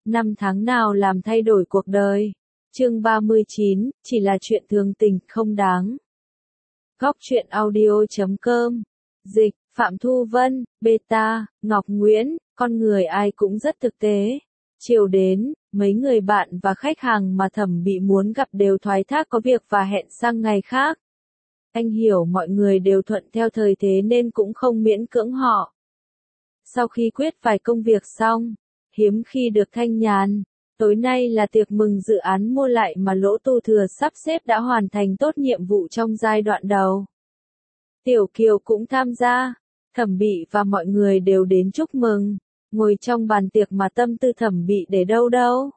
Năm tháng nào làm thay đổi cuộc đời. Chương 39, chỉ là chuyện thường tình, không đáng. Góc truyện audio.com. Dịch, Phạm Thu Vân, Beta, Ngọc Nguyễn, con người ai cũng rất thực tế. Chiều đến, mấy người bạn và khách hàng mà Thẩm Bị muốn gặp đều thoái thác có việc và hẹn sang ngày khác. Anh hiểu mọi người đều thuận theo thời thế nên cũng không miễn cưỡng họ. Sau khi quyết vài công việc xong, hiếm khi được thanh nhàn, tối nay là tiệc mừng dự án mua lại mà Lỗ Tu Thừa sắp xếp đã hoàn thành tốt nhiệm vụ trong giai đoạn đầu. Tiểu Kiều cũng tham gia, Thẩm Bị và mọi người đều đến chúc mừng, ngồi trong bàn tiệc mà tâm tư Thẩm Bị để đâu đâu.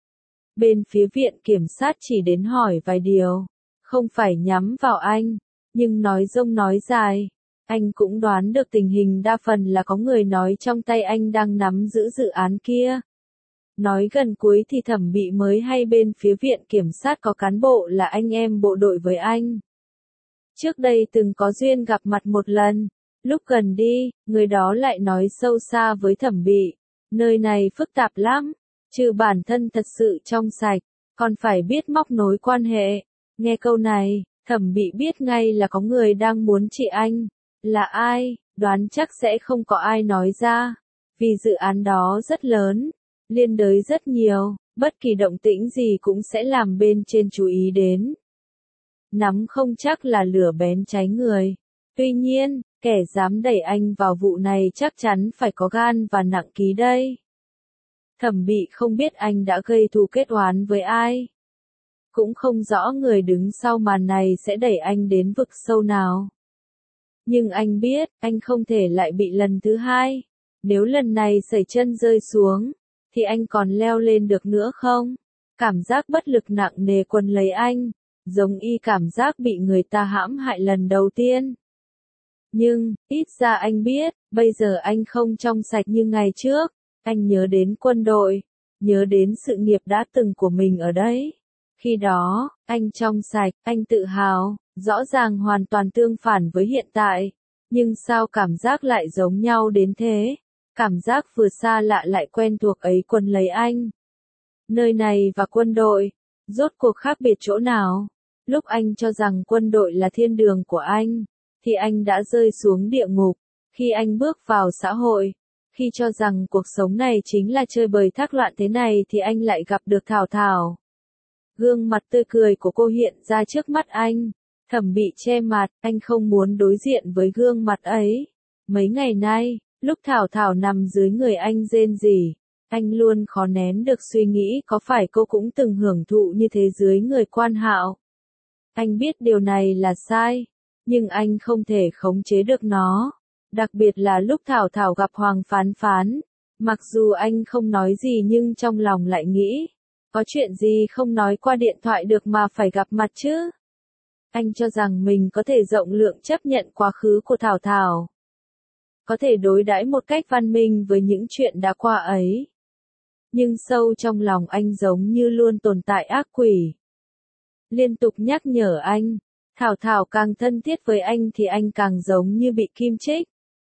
Bên phía viện kiểm sát chỉ đến hỏi vài điều, không phải nhắm vào anh, nhưng nói dông nói dài. Anh cũng đoán được tình hình đa phần là có người nói trong tay anh đang nắm giữ dự án kia. Nói gần cuối thì Thẩm Bị mới hay bên phía viện kiểm sát có cán bộ là anh em bộ đội với anh. Trước đây từng có duyên gặp mặt một lần, lúc gần đi, người đó lại nói sâu xa với Thẩm Bị, nơi này phức tạp lắm, trừ bản thân thật sự trong sạch, còn phải biết móc nối quan hệ. Nghe câu này, Thẩm Bị biết ngay là có người đang muốn trị anh. Là ai, đoán chắc sẽ không có ai nói ra, vì dự án đó rất lớn, liên đới rất nhiều, bất kỳ động tĩnh gì cũng sẽ làm bên trên chú ý đến. Nắm không chắc là lửa bén cháy người. Tuy nhiên, kẻ dám đẩy anh vào vụ này chắc chắn phải có gan và nặng ký đây. Thẩm Bị không biết anh đã gây thù kết oán với ai. Cũng không rõ người đứng sau màn này sẽ đẩy anh đến vực sâu nào. Nhưng anh biết, anh không thể lại bị lần thứ hai. Nếu lần này sẩy chân rơi xuống, thì anh còn leo lên được nữa không? Cảm giác bất lực nặng nề quấn lấy anh, giống y cảm giác bị người ta hãm hại lần đầu tiên. Nhưng, ít ra anh biết, bây giờ anh không trong sạch như ngày trước. Anh nhớ đến quân đội, nhớ đến sự nghiệp đã từng của mình ở đấy. Khi đó, anh trong sạch, anh tự hào, rõ ràng hoàn toàn tương phản với hiện tại. Nhưng sao cảm giác lại giống nhau đến thế? Cảm giác vừa xa lạ lại quen thuộc ấy quấn lấy anh. Nơi này và quân đội, rốt cuộc khác biệt chỗ nào? Lúc anh cho rằng quân đội là thiên đường của anh, thì anh đã rơi xuống địa ngục. Khi anh bước vào xã hội, khi cho rằng cuộc sống này chính là chơi bời thác loạn thế này thì anh lại gặp được Thảo Thảo. Gương mặt tươi cười của cô hiện ra trước mắt anh. Thẩm Bị che mặt, anh không muốn đối diện với gương mặt ấy. Mấy ngày nay, lúc Thảo Thảo nằm dưới người anh rên rỉ, anh luôn khó nén được suy nghĩ có phải cô cũng từng hưởng thụ như thế dưới người Quan Hạo. Anh biết điều này là sai, nhưng anh không thể khống chế được nó. Đặc biệt là lúc Thảo Thảo gặp Hoàng Phán Phán. Mặc dù anh không nói gì nhưng trong lòng lại nghĩ, có chuyện gì không nói qua điện thoại được mà phải gặp mặt chứ? Anh cho rằng mình có thể rộng lượng chấp nhận quá khứ của Thảo Thảo. Có thể đối đãi một cách văn minh với những chuyện đã qua ấy. Nhưng sâu trong lòng anh giống như luôn tồn tại ác quỷ. Liên tục nhắc nhở anh, Thảo Thảo càng thân thiết với anh thì anh càng giống như bị kim chích.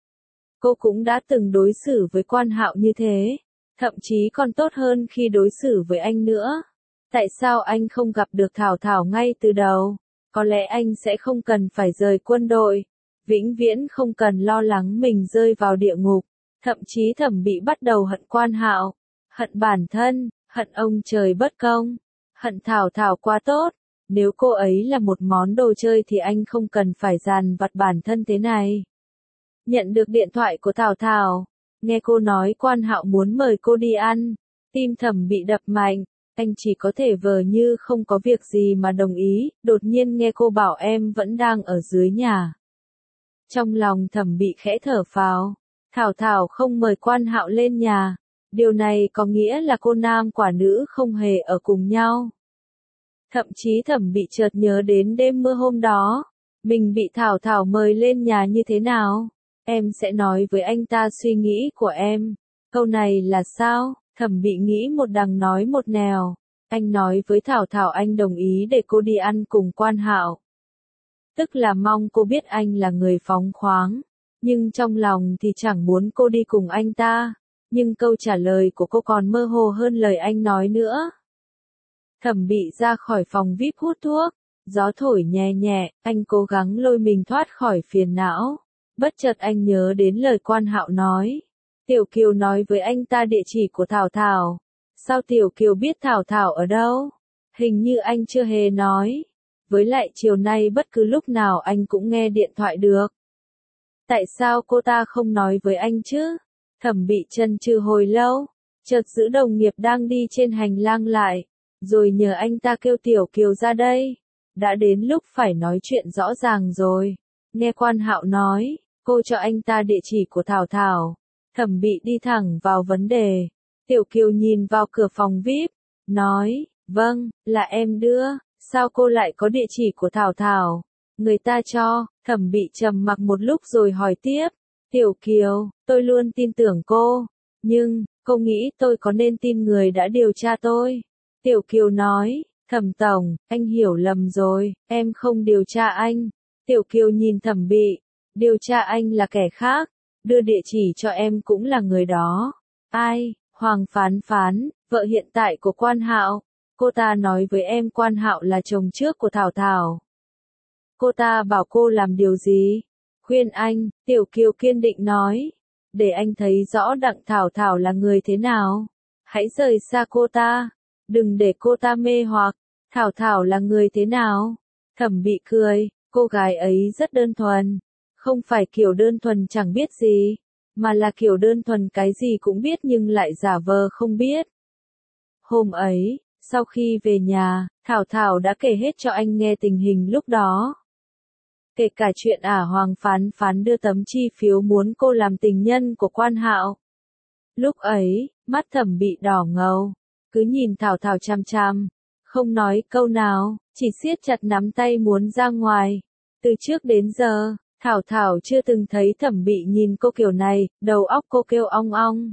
Cô cũng đã từng đối xử với Quan Hạo như thế, thậm chí còn tốt hơn khi đối xử với anh nữa. Tại sao anh không gặp được Thảo Thảo ngay từ đầu? Có lẽ anh sẽ không cần phải rời quân đội, vĩnh viễn không cần lo lắng mình rơi vào địa ngục. Thậm chí Thẩm Bị bắt đầu hận Quan Hạo, hận bản thân, hận ông trời bất công, hận Thảo Thảo quá tốt. Nếu cô ấy là một món đồ chơi thì anh không cần phải dằn vặt bản thân thế này. Nhận được điện thoại của Thảo Thảo, nghe cô nói Quan Hạo muốn mời cô đi ăn, tim Thẩm Bị đập mạnh. Anh chỉ có thể vờ như không có việc gì mà đồng ý, đột nhiên nghe cô bảo em vẫn đang ở dưới nhà. Trong lòng Thẩm Bị khẽ thở phào, Thảo Thảo không mời Quan Hạo lên nhà, điều này có nghĩa là cô nam quả nữ không hề ở cùng nhau. Thậm chí Thẩm Bị chợt nhớ đến đêm mưa hôm đó, mình bị Thảo Thảo mời lên nhà như thế nào, em sẽ nói với anh ta suy nghĩ của em. Câu này là sao? Thẩm Bị nghĩ một đằng nói một nẻo. Anh nói với Thảo Thảo anh đồng ý để cô đi ăn cùng Quan Hạo. Tức là mong cô biết anh là người phóng khoáng. Nhưng trong lòng thì chẳng muốn cô đi cùng anh ta. nhưng câu trả lời của cô còn mơ hồ hơn lời anh nói nữa. Thẩm Bị ra khỏi phòng VIP hút thuốc, gió thổi nhẹ nhẹ, anh cố gắng lôi mình thoát khỏi phiền não. Bất chợt anh nhớ đến lời Quan Hạo nói. Tiểu Kiều nói với anh ta địa chỉ của Thảo Thảo. Sao Tiểu Kiều biết Thảo Thảo ở đâu? Hình như anh chưa hề nói. Với lại chiều nay bất cứ lúc nào anh cũng nghe điện thoại được. Tại sao cô ta không nói với anh chứ? Thẩm Bị chần chừ hồi lâu, chợt giữ đồng nghiệp đang đi trên hành lang lại, rồi nhờ anh ta kêu Tiểu Kiều ra đây. Đã đến lúc phải nói chuyện rõ ràng rồi. Nghe Quan Hạo nói, cô cho anh ta địa chỉ của Thảo Thảo. Thẩm Bị đi thẳng vào vấn đề. Tiểu Kiều nhìn vào cửa phòng VIP, nói, vâng, là em đưa, sao cô lại có địa chỉ của Thảo Thảo? Người ta cho. Thẩm Bị trầm mặc một lúc rồi hỏi tiếp. Tiểu Kiều, tôi luôn tin tưởng cô, nhưng, cô nghĩ tôi có nên tin người đã điều tra tôi? Tiểu Kiều nói, Thẩm Tổng, anh hiểu lầm rồi, em không điều tra anh. Tiểu Kiều nhìn Thẩm Bị, điều tra anh là kẻ khác, đưa địa chỉ cho em cũng là người đó. Ai? Hoàng Phán Phán, vợ hiện tại của Quan Hạo. Cô ta nói với em Quan Hạo là chồng trước của Thảo Thảo. Cô ta bảo cô làm điều gì? Khuyên anh. Tiểu Kiều kiên định nói. Để anh thấy rõ Đặng Thảo Thảo là người thế nào. Hãy rời xa cô ta. Đừng để cô ta mê hoặc. Thảo Thảo là người thế nào? Thẩm Bị cười. Cô gái ấy rất đơn thuần. Không phải kiểu đơn thuần chẳng biết gì, mà là kiểu đơn thuần cái gì cũng biết nhưng lại giả vờ không biết. Hôm ấy, sau khi về nhà, Thảo Thảo đã kể hết cho anh nghe tình hình lúc đó. Kể cả chuyện Hoàng Phán Phán đưa tấm chi phiếu muốn cô làm tình nhân của Quan Hạo. Lúc ấy, mắt Thẩm Bị đỏ ngầu, cứ nhìn Thảo Thảo chằm chằm, không nói câu nào, chỉ siết chặt nắm tay muốn ra ngoài. Từ trước đến giờ, Thảo Thảo chưa từng thấy Thẩm Bị nhìn cô kiểu này, đầu óc cô kêu ong ong.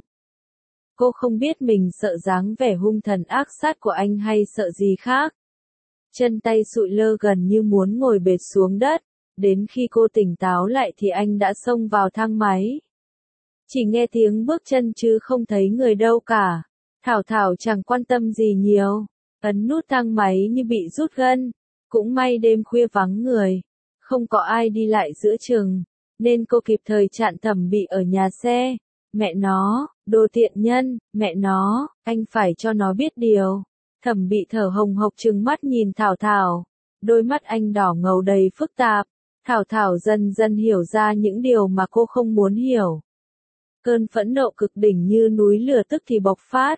Cô không biết mình sợ dáng vẻ hung thần ác sát của anh hay sợ gì khác. Chân tay sụi lơ gần như muốn ngồi bệt xuống đất, đến khi cô tỉnh táo lại thì anh đã xông vào thang máy. Chỉ nghe tiếng bước chân chứ không thấy người đâu cả. Thảo Thảo chẳng quan tâm gì nhiều, ấn nút thang máy như bị rút gân. Cũng may đêm khuya vắng người, không có ai đi lại giữa chừng, nên cô kịp thời chặn Thẩm Bị ở nhà xe. Mẹ nó, đồ tiện nhân, mẹ nó, anh phải cho nó biết điều. Thẩm Bị thở hồng hộc trừng mắt nhìn Thảo Thảo, đôi mắt anh đỏ ngầu đầy phức tạp. Thảo Thảo dần dần hiểu ra những điều mà cô không muốn hiểu. Cơn phẫn nộ cực đỉnh như núi lửa tức thì bộc phát.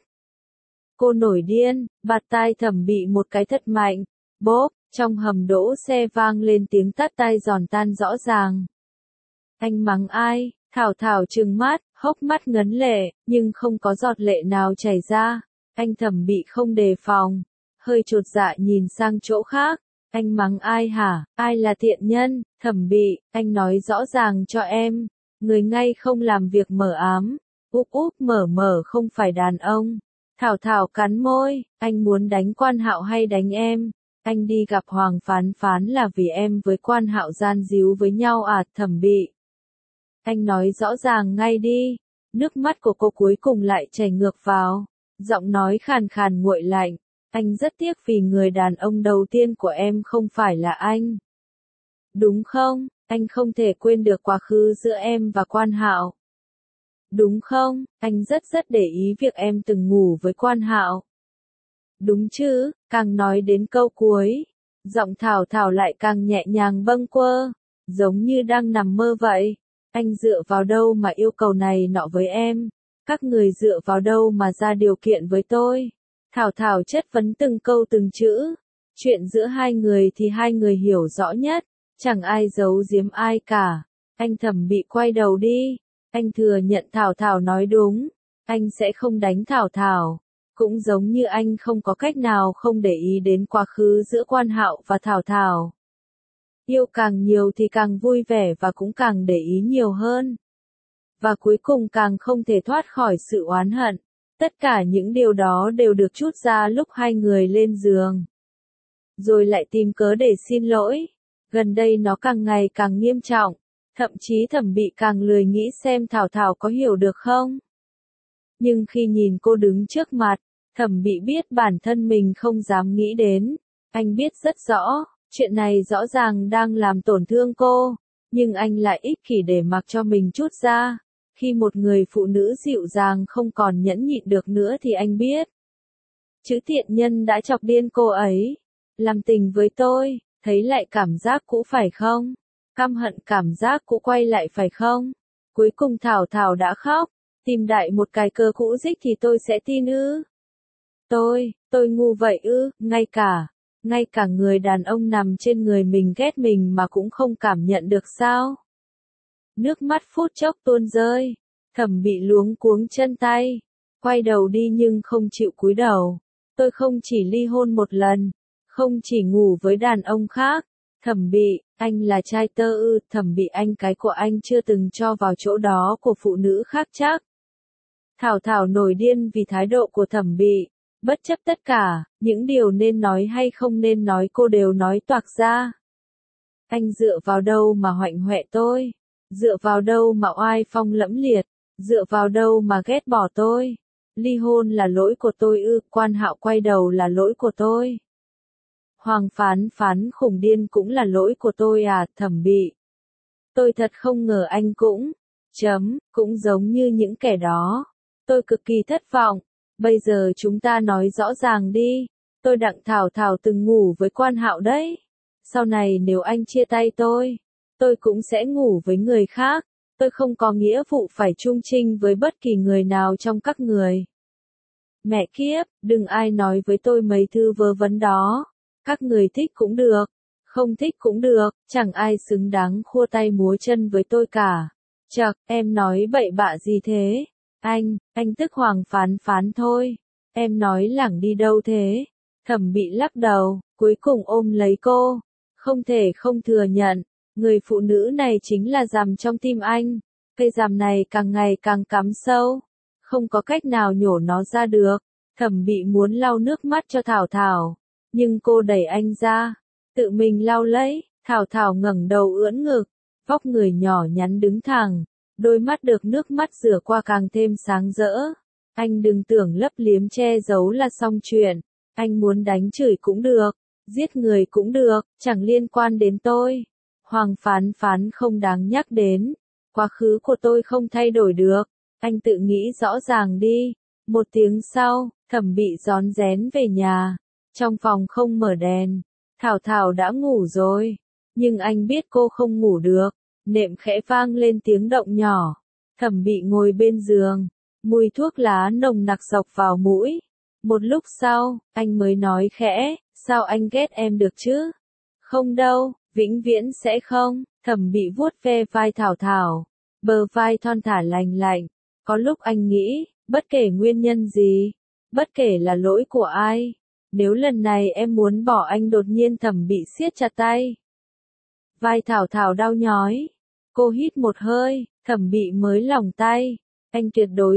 Cô nổi điên, bạt tai Thẩm Bị một cái thật mạnh, bốp, trong hầm đỗ xe vang lên tiếng tát tai giòn tan rõ ràng. Anh mắng ai? Thảo Thảo trừng mắt, hốc mắt ngấn lệ, nhưng không có giọt lệ nào chảy ra. Anh Thẩm Bị không đề phòng, hơi chột dạ nhìn sang chỗ khác. Anh mắng ai hả? Ai là tiện nhân? Thẩm Bị, anh nói rõ ràng cho em. Người ngay không làm việc mờ ám. Úp úp mở mở không phải đàn ông. Thảo Thảo cắn môi, anh muốn đánh Quan Hạo hay đánh em? Anh đi gặp Hoàng Phán Phán là vì em với Quan Hạo gian díu với nhau à? Thẩm Bị, anh nói rõ ràng ngay đi. Nước mắt của cô cuối cùng lại chảy ngược vào, giọng nói khàn khàn nguội lạnh. Anh rất tiếc vì người đàn ông đầu tiên của em không phải là anh. Đúng không? Anh không thể quên được quá khứ giữa em và Quan Hạo. Đúng không? Anh rất để ý việc em từng ngủ với Quan Hạo. Đúng chứ? Càng nói đến câu cuối, giọng Thảo Thảo lại càng nhẹ nhàng bâng quơ, giống như đang nằm mơ vậy. Anh dựa vào đâu mà yêu cầu này nọ với em? Các người dựa vào đâu mà ra điều kiện với tôi? Thảo Thảo chất vấn từng câu từng chữ. Chuyện giữa hai người thì hai người hiểu rõ nhất, chẳng ai giấu giếm ai cả. Anh Thẩm Bị quay đầu đi. Anh thừa nhận Thảo Thảo nói đúng. Anh sẽ không đánh Thảo Thảo. Cũng giống như anh không có cách nào không để ý đến quá khứ giữa Quan Hạo và Thảo Thảo. Yêu càng nhiều thì càng vui vẻ và cũng càng để ý nhiều hơn. Và cuối cùng càng không thể thoát khỏi sự oán hận. Tất cả những điều đó đều được trút ra lúc hai người lên giường. Rồi lại tìm cớ để xin lỗi. Gần đây nó càng ngày càng nghiêm trọng. Thậm chí Thẩm Bị càng lười nghĩ xem Thảo Thảo có hiểu được không. Nhưng khi nhìn cô đứng trước mặt, Thẩm Bị biết bản thân mình không dám nghĩ đến. Anh biết rất rõ, chuyện này rõ ràng đang làm tổn thương cô, nhưng anh lại ích kỷ để mặc cho mình trút ra. Khi một người phụ nữ dịu dàng không còn nhẫn nhịn được nữa thì anh biết. Chữ tiện nhân đã chọc điên cô ấy. Làm tình với tôi, thấy lại cảm giác cũ phải không? Căm hận cảm giác cũ quay lại phải không? Cuối cùng Thảo Thảo đã khóc. Tìm đại một cái cơ cũ dích thì tôi sẽ tin ư? Tôi ngu vậy ư? Ngay cả người đàn ông nằm trên người mình ghét mình mà cũng không cảm nhận được sao? Nước mắt phút chốc tuôn rơi. Thẩm Bị luống cuống chân tay, quay đầu đi nhưng không chịu cúi đầu. Tôi không chỉ ly hôn một lần, không chỉ ngủ với đàn ông khác. Thẩm Bị, anh là trai tơ ư? Thẩm Bị, anh cái của anh chưa từng cho vào chỗ đó của phụ nữ khác chắc. Thảo Thảo nổi điên vì thái độ của Thẩm Bị. Bất chấp tất cả, những điều nên nói hay không nên nói cô đều nói toạc ra. Anh dựa vào đâu mà hoạnh hoẹ tôi? Dựa vào đâu mà oai phong lẫm liệt? Dựa vào đâu mà ghét bỏ tôi? Ly hôn là lỗi của tôi ư? Quan Hạo quay đầu là lỗi của tôi? Hoàng Phán Phán khùng điên cũng là lỗi của tôi à? Thẩm Bị, tôi thật không ngờ anh cũng giống như những kẻ đó. Tôi cực kỳ thất vọng. Bây giờ chúng ta nói rõ ràng đi. Tôi Đặng Thảo Thảo từng ngủ với Quan Hạo đấy. Sau này nếu anh chia tay tôi cũng sẽ ngủ với người khác. Tôi không có nghĩa vụ phải chung trinh với bất kỳ người nào trong các người. Mẹ kiếp, đừng ai nói với tôi mấy thứ vớ vẩn đó. Các người thích cũng được, không thích cũng được, chẳng ai xứng đáng khua tay múa chân với tôi cả. Chậc, em nói bậy bạ gì thế? Anh tức Hoàng Phán Phán thôi. Em nói lẳng đi đâu thế? Thẩm Bị lắc đầu, cuối cùng ôm lấy cô. Không thể không thừa nhận, người phụ nữ này chính là giằm trong tim anh. Cây giằm này càng ngày càng cắm sâu, không có cách nào nhổ nó ra được. Thẩm Bị muốn lau nước mắt cho Thảo Thảo, nhưng cô đẩy anh ra, tự mình lau lấy. Thảo Thảo ngẩng đầu ưỡn ngực, vóc người nhỏ nhắn đứng thẳng, đôi mắt được nước mắt rửa qua càng thêm sáng rỡ. Anh đừng tưởng lấp liếm che giấu là xong chuyện. Anh muốn đánh chửi cũng được, giết người cũng được, chẳng liên quan đến tôi. Hoàng Phán Phán không đáng nhắc đến. Quá khứ của tôi không thay đổi được. Anh tự nghĩ rõ ràng đi. Một tiếng sau, Thẩm Bị rón rén về nhà. Trong phòng không mở đèn. Thảo Thảo đã ngủ rồi. Nhưng anh biết cô không ngủ được. Nệm khẽ vang lên tiếng động nhỏ. Thẩm Bị ngồi bên giường. Mùi thuốc lá nồng nặc xộc vào mũi. Một lúc sau, anh mới nói khẽ, sao anh ghét em được chứ? Không đâu, vĩnh viễn sẽ không. Thẩm Bị vuốt ve vai Thảo Thảo. Bờ vai thon thả lành lạnh. Có lúc anh nghĩ, bất kể nguyên nhân gì, bất kể là lỗi của ai, nếu lần này em muốn bỏ anh đột nhiên Thẩm Bị siết chặt tay. Vai Thảo Thảo đau nhói. Cô hít một hơi, Thẩm Bị mới lỏng tay. Anh tuyệt đối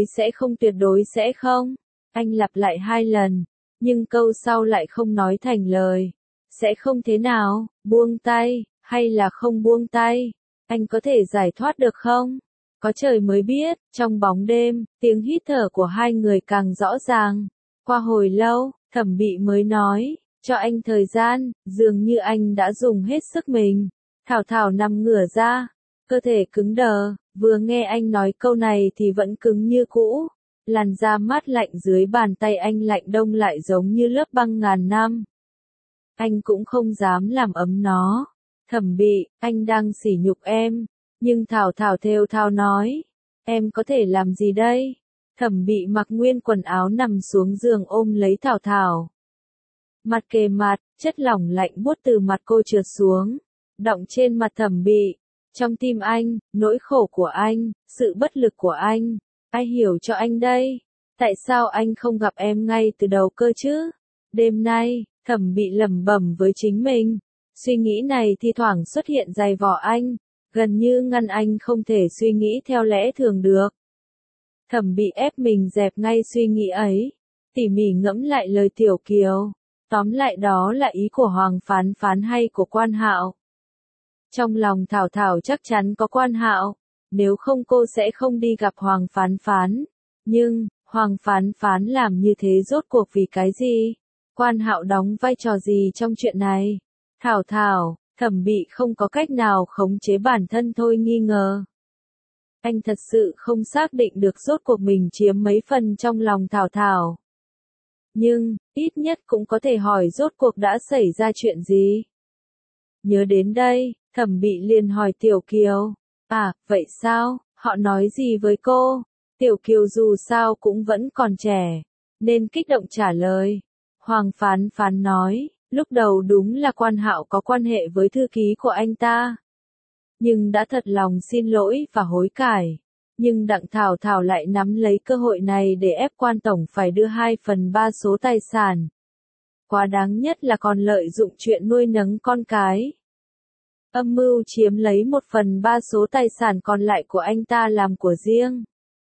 sẽ không. Anh lặp lại 2 lần, nhưng câu sau lại không nói thành lời. Sẽ không thế nào, buông tay, hay là không buông tay? Anh có thể giải thoát được không? Có trời mới biết, trong bóng đêm, tiếng hít thở của hai người càng rõ ràng. Qua hồi lâu, Thẩm Bị mới nói, cho anh thời gian, dường như anh đã dùng hết sức mình. Thảo Thảo nằm ngửa ra, cơ thể cứng đờ, vừa nghe anh nói câu này thì vẫn cứng như cũ. Làn da mát lạnh dưới bàn tay anh lạnh đông lại giống như lớp băng ngàn năm. Anh cũng không dám làm ấm nó. Thẩm Bị, anh đang sỉ nhục em. Nhưng Thảo Thảo thều thào nói, em có thể làm gì đây? Thẩm Bị mặc nguyên quần áo nằm xuống giường ôm lấy Thảo Thảo. Mặt kề mặt, chất lỏng lạnh buốt từ mặt cô trượt xuống, đọng trên mặt Thẩm Bị. Trong tim anh, nỗi khổ của anh, sự bất lực của anh, ai hiểu cho anh đây? Tại sao anh không gặp em ngay từ đầu cơ chứ? Đêm nay, Thẩm Bị lẩm bẩm với chính mình. Suy nghĩ này thi thoảng xuất hiện dày vò anh, gần như ngăn anh không thể suy nghĩ theo lẽ thường được. Thẩm Bị ép mình dẹp ngay suy nghĩ ấy, tỉ mỉ ngẫm lại lời Tiểu Kiều. Tóm lại đó là ý của Hoàng Phán Phán hay của Quan Hạo. Trong lòng Thảo Thảo chắc chắn có Quan Hạo, nếu không cô sẽ không đi gặp Hoàng Phán Phán. Nhưng, Hoàng Phán Phán làm như thế rốt cuộc vì cái gì? Quan Hạo đóng vai trò gì trong chuyện này? Thảo Thảo, Thẩm Bị không có cách nào khống chế bản thân thôi nghi ngờ. Anh thật sự không xác định được rốt cuộc mình chiếm mấy phần trong lòng Thảo Thảo. Nhưng, ít nhất cũng có thể hỏi rốt cuộc đã xảy ra chuyện gì. Nhớ đến đây, Thẩm Bị liền hỏi Tiểu Kiều. À, vậy sao, họ nói gì với cô? Tiểu Kiều dù sao cũng vẫn còn trẻ, nên kích động trả lời. Hoàng Phán Phán nói, lúc đầu đúng là Quan Hạo có quan hệ với thư ký của anh ta. Nhưng đã thật lòng xin lỗi và hối cải. Nhưng Đặng Thảo Thảo lại nắm lấy cơ hội này để ép Quan Tổng phải đưa 2/3 số tài sản. Quá đáng nhất là còn lợi dụng chuyện nuôi nấng con cái. Âm mưu chiếm lấy 1/3 số tài sản còn lại của anh ta làm của riêng.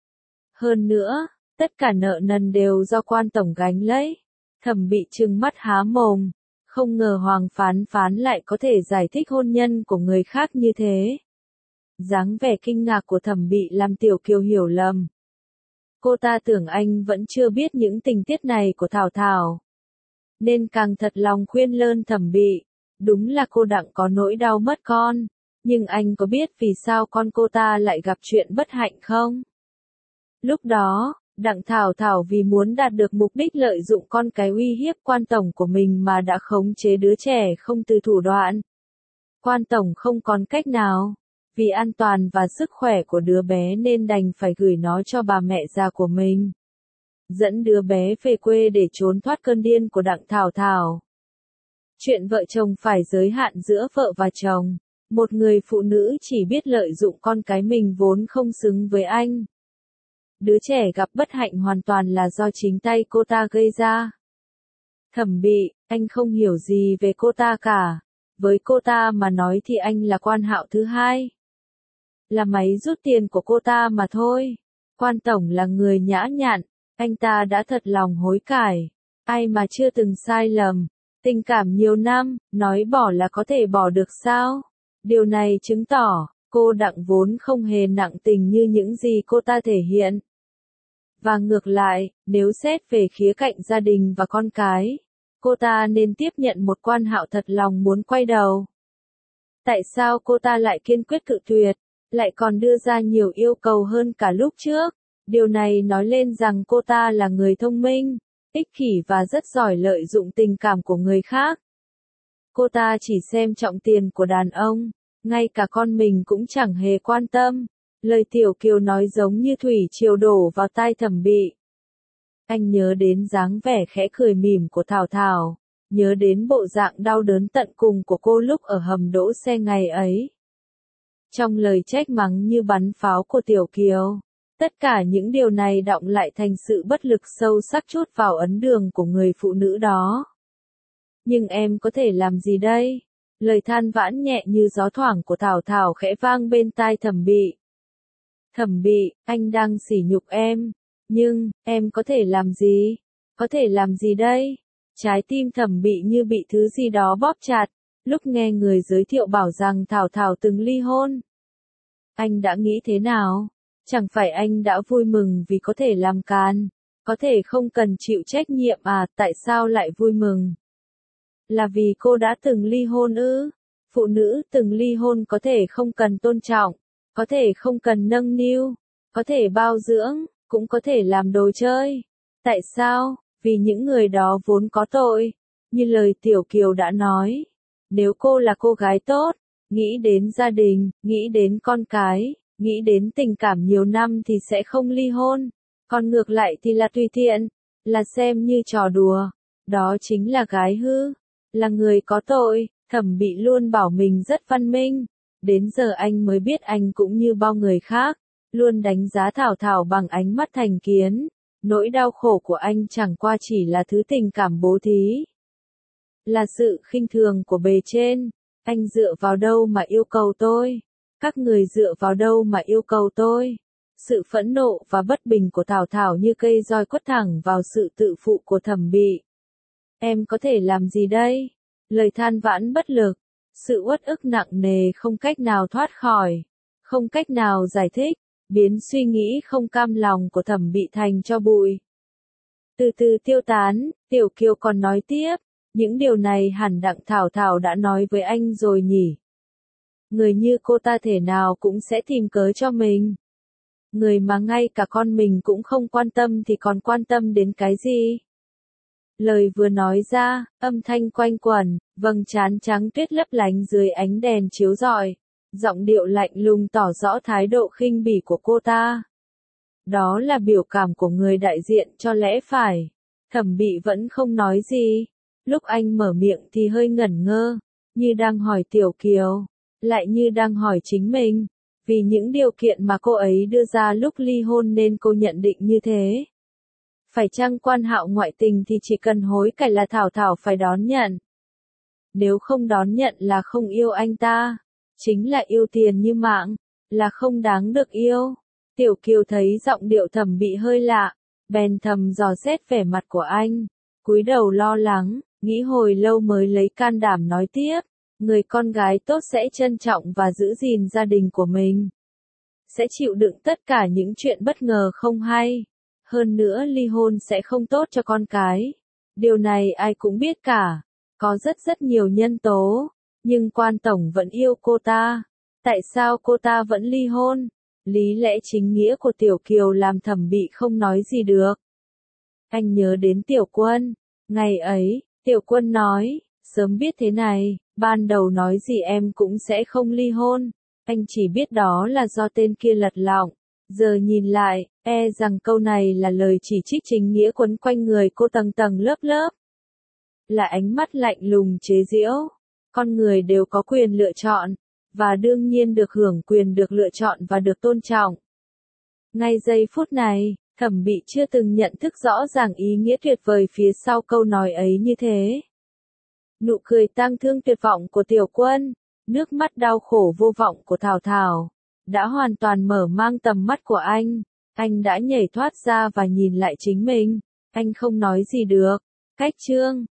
Hơn nữa, tất cả nợ nần đều do Quan Tổng gánh lấy. Thẩm Bị trừng mắt há mồm, không ngờ Hoàng Phán Phán lại có thể giải thích hôn nhân của người khác như thế. Dáng vẻ kinh ngạc của Thẩm Bị làm Tiểu Kiều hiểu lầm. Cô ta tưởng anh vẫn chưa biết những tình tiết này của Thảo Thảo, nên càng thật lòng khuyên lơn Thẩm Bị. Đúng là cô Đặng có nỗi đau mất con, nhưng anh có biết vì sao con cô ta lại gặp chuyện bất hạnh không? Lúc đó, Đặng Thảo Thảo vì muốn đạt được mục đích lợi dụng con cái uy hiếp Quan Tổng của mình mà đã khống chế đứa trẻ không từ thủ đoạn. Quan Tổng không còn cách nào, vì an toàn và sức khỏe của đứa bé nên đành phải gửi nó cho bà mẹ già của mình. Dẫn đứa bé về quê để trốn thoát cơn điên của Đặng Thảo Thảo. Chuyện vợ chồng phải giới hạn giữa vợ và chồng. Một người phụ nữ chỉ biết lợi dụng con cái mình vốn không xứng với anh. Đứa trẻ gặp bất hạnh hoàn toàn là do chính tay cô ta gây ra. Thẩm Bị, anh không hiểu gì về cô ta cả. Với cô ta mà nói thì anh là Quan Hạo thứ hai. Là máy rút tiền của cô ta mà thôi. Quan Tổng là người nhã nhặn, anh ta đã thật lòng hối cải. Ai mà chưa từng sai lầm. Tình cảm nhiều năm, nói bỏ là có thể bỏ được sao? Điều này chứng tỏ, cô Đặng vốn không hề nặng tình như những gì cô ta thể hiện. Và ngược lại, nếu xét về khía cạnh gia đình và con cái, cô ta nên tiếp nhận một Quan Hạo thật lòng muốn quay đầu. Tại sao cô ta lại kiên quyết cự tuyệt, lại còn đưa ra nhiều yêu cầu hơn cả lúc trước? Điều này nói lên rằng cô ta là người thông minh, ích kỷ và rất giỏi lợi dụng tình cảm của người khác. Cô ta chỉ xem trọng tiền của đàn ông, ngay cả con mình cũng chẳng hề quan tâm. Lời Tiểu Kiều nói giống như thủy triều đổ vào tai Thẩm Bị. Anh nhớ đến dáng vẻ khẽ cười mỉm của Thảo Thảo, nhớ đến bộ dạng đau đớn tận cùng của cô lúc ở hầm đỗ xe ngày ấy. Trong lời trách mắng như bắn pháo của Tiểu Kiều, tất cả những điều này đọng lại thành sự bất lực sâu sắc chút vào ấn đường của người phụ nữ đó. Nhưng em có thể làm gì đây? Lời than vãn nhẹ như gió thoảng của Thảo Thảo khẽ vang bên tai Thẩm Bị. Thẩm Bị, anh đang sỉ nhục em. Nhưng, em có thể làm gì? Có thể làm gì đây? Trái tim Thẩm Bị như bị thứ gì đó bóp chặt, lúc nghe người giới thiệu bảo rằng Thảo Thảo từng ly hôn. Anh đã nghĩ thế nào? Chẳng phải anh đã vui mừng vì có thể làm càn, có thể không cần chịu trách nhiệm à, tại sao lại vui mừng? Là vì cô đã từng ly hôn ư? Phụ nữ từng ly hôn có thể không cần tôn trọng, có thể không cần nâng niu, có thể bao dưỡng, cũng có thể làm đồ chơi. Tại sao? Vì những người đó vốn có tội. Như lời Tiểu Kiều đã nói, nếu cô là cô gái tốt, nghĩ đến gia đình, nghĩ đến con cái, nghĩ đến tình cảm nhiều năm thì sẽ không ly hôn. Còn ngược lại thì là tùy tiện, là xem như trò đùa. Đó chính là gái hư, là người có tội. Thẩm Bị luôn bảo mình rất văn minh. Đến giờ anh mới biết anh cũng như bao người khác, luôn đánh giá Thảo Thảo bằng ánh mắt thành kiến. Nỗi đau khổ của anh chẳng qua chỉ là thứ tình cảm bố thí, là sự khinh thường của bề trên. Anh dựa vào đâu mà yêu cầu tôi? Các người dựa vào đâu mà yêu cầu tôi? Sự phẫn nộ và bất bình của Thảo Thảo như cây roi quất thẳng vào sự tự phụ của Thẩm Bị. Em có thể làm gì đây? Lời than vãn bất lực, sự uất ức nặng nề không cách nào thoát khỏi, không cách nào giải thích. biến suy nghĩ không cam lòng của Thẩm Bị thành cho bụi. Từ từ tiêu tán, Tiểu Kiều còn nói tiếp, những điều này hẳn Đặng Thảo Thảo đã nói với anh rồi nhỉ. Người như cô ta thể nào cũng sẽ tìm cớ cho mình. Người mà ngay cả con mình cũng không quan tâm thì còn quan tâm đến cái gì? Lời vừa nói ra, âm thanh quanh quẩn, vầng trán trắng tuyết lấp lánh dưới ánh đèn chiếu rọi. Giọng điệu lạnh lùng tỏ rõ thái độ khinh bỉ của cô ta. Đó là biểu cảm của người đại diện cho lẽ phải. Thẩm Bị vẫn không nói gì. Lúc anh mở miệng thì hơi ngẩn ngơ, như đang hỏi Tiểu Kiều, lại như đang hỏi chính mình. Vì những điều kiện mà cô ấy đưa ra lúc ly hôn nên cô nhận định như thế. Phải chăng Quan Hạo ngoại tình thì chỉ cần hối cải là Thảo Thảo phải đón nhận. Nếu không đón nhận là không yêu anh ta. Chính là yêu tiền như mạng, là không đáng được yêu. Tiểu Kiều thấy giọng điệu Thẩm Bị hơi lạ, bèn thầm dò xét vẻ mặt của anh. Cúi đầu lo lắng, nghĩ hồi lâu mới lấy can đảm nói tiếp. Người con gái tốt sẽ trân trọng và giữ gìn gia đình của mình. Sẽ chịu đựng tất cả những chuyện bất ngờ không hay. Hơn nữa ly hôn sẽ không tốt cho con cái. Điều này ai cũng biết cả. Có rất nhiều nhân tố. Nhưng Quan Tổng vẫn yêu cô ta. Tại sao cô ta vẫn ly hôn? Lý lẽ chính nghĩa của Tiểu Kiều làm Thẩm Bị không nói gì được. Anh nhớ đến Tiểu Quân. Ngày ấy, Tiểu Quân nói, sớm biết thế này, ban đầu nói gì em cũng sẽ không ly hôn. Anh chỉ biết đó là do tên kia lật lọng. Giờ nhìn lại, rằng câu này là lời chỉ trích chính nghĩa quấn quanh người cô tầng tầng lớp lớp. Là ánh mắt lạnh lùng chế giễu. Con người đều có quyền lựa chọn, và đương nhiên được hưởng quyền được lựa chọn và được tôn trọng. Ngay giây phút này, Thẩm Bị chưa từng nhận thức rõ ràng ý nghĩa tuyệt vời phía sau câu nói ấy như thế. Nụ cười tang thương tuyệt vọng của Tiểu Quân, nước mắt đau khổ vô vọng của Thảo Thảo, đã hoàn toàn mở mang tầm mắt của anh. Anh đã nhảy thoát ra và nhìn lại chính mình. Anh không nói gì được. Cách chương